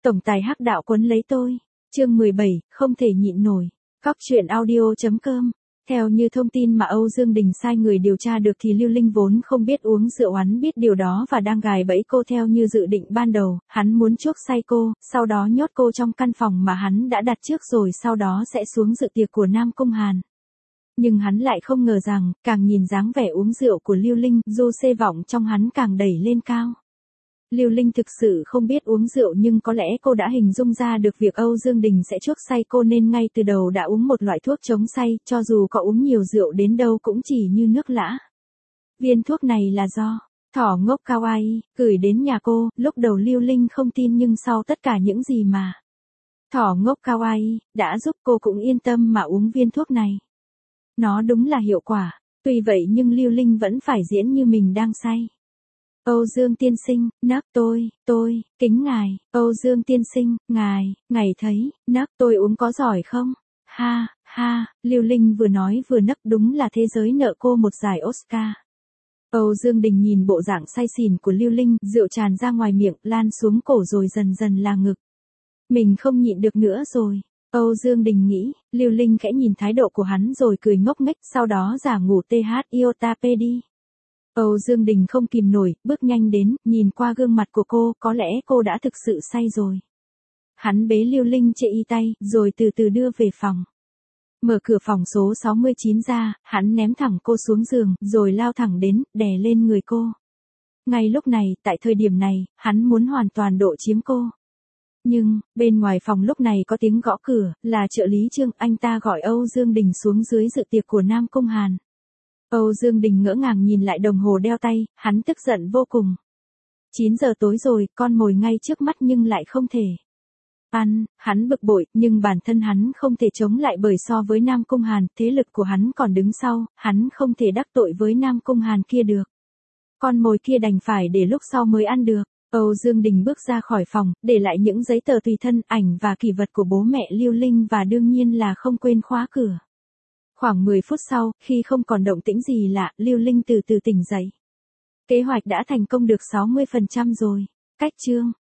Tổng tài hắc đạo quấn lấy tôi. Chương 17, không thể nhịn nổi. Cóc truyện audio.com. Theo như thông tin mà Âu Dương Đình sai người điều tra được thì Lưu Linh vốn không biết uống rượu, hắn biết điều đó và đang gài bẫy cô theo như dự định ban đầu. Hắn muốn chuốc say cô, sau đó nhốt cô trong căn phòng mà hắn đã đặt trước rồi sau đó sẽ xuống dự tiệc của Nam Cung Hàn. Nhưng hắn lại không ngờ rằng, càng nhìn dáng vẻ uống rượu của Lưu Linh, du xê vọng trong hắn càng đẩy lên cao. Lưu Linh thực sự không biết uống rượu nhưng có lẽ cô đã hình dung ra được việc Âu Dương Đình sẽ chuốc say cô nên ngay từ đầu đã uống một loại thuốc chống say, cho dù có uống nhiều rượu đến đâu cũng chỉ như nước lã. Viên thuốc này là do thỏ ngốc Kawaii gửi đến nhà cô, lúc đầu Lưu Linh không tin nhưng sau tất cả những gì mà thỏ ngốc Kawaii đã giúp cô cũng yên tâm mà uống viên thuốc này. Nó đúng là hiệu quả, tuy vậy nhưng Lưu Linh vẫn phải diễn như mình đang say. Âu Dương tiên sinh, nấc tôi, kính ngài, Âu Dương tiên sinh, ngài thấy, nấc tôi uống có giỏi không? Ha, Lưu Linh vừa nói vừa nấc, đúng là thế giới nợ cô một giải Oscar. Âu Dương Đình nhìn bộ dạng say xỉn của Lưu Linh, rượu tràn ra ngoài miệng, lan xuống cổ rồi dần dần là ngực. Mình không nhịn được nữa rồi. Âu Dương Đình nghĩ, Lưu Linh khẽ nhìn thái độ của hắn rồi cười ngốc nghếch, sau đó giả ngủ iota đi. Âu Dương Đình không kìm nổi, bước nhanh đến, nhìn qua gương mặt của cô, có lẽ cô đã thực sự say rồi. Hắn bế Lưu Linh chệ y tay, rồi từ từ đưa về phòng. Mở cửa phòng số 69 ra, hắn ném thẳng cô xuống giường, rồi lao thẳng đến, đè lên người cô. Ngay lúc này, tại thời điểm này, hắn muốn hoàn toàn độ chiếm cô. Nhưng, bên ngoài phòng lúc này có tiếng gõ cửa, là trợ lý Trương, anh ta gọi Âu Dương Đình xuống dưới dự tiệc của Nam Cung Hàn. Âu Dương Đình ngỡ ngàng nhìn lại đồng hồ đeo tay, hắn tức giận vô cùng. 9 giờ tối rồi, con mồi ngay trước mắt nhưng lại không thể ăn, hắn bực bội, nhưng bản thân hắn không thể chống lại bởi so với Nam Cung Hàn, thế lực của hắn còn đứng sau, hắn không thể đắc tội với Nam Cung Hàn kia được. Con mồi kia đành phải để lúc sau mới ăn được. Âu Dương Đình bước ra khỏi phòng, để lại những giấy tờ tùy thân, ảnh và kỷ vật của bố mẹ Lưu Linh và đương nhiên là không quên khóa cửa. Khoảng 10 phút sau, khi không còn động tĩnh gì lạ, Lưu Linh từ từ tỉnh dậy. Kế hoạch đã thành công được 60% rồi. Cách chương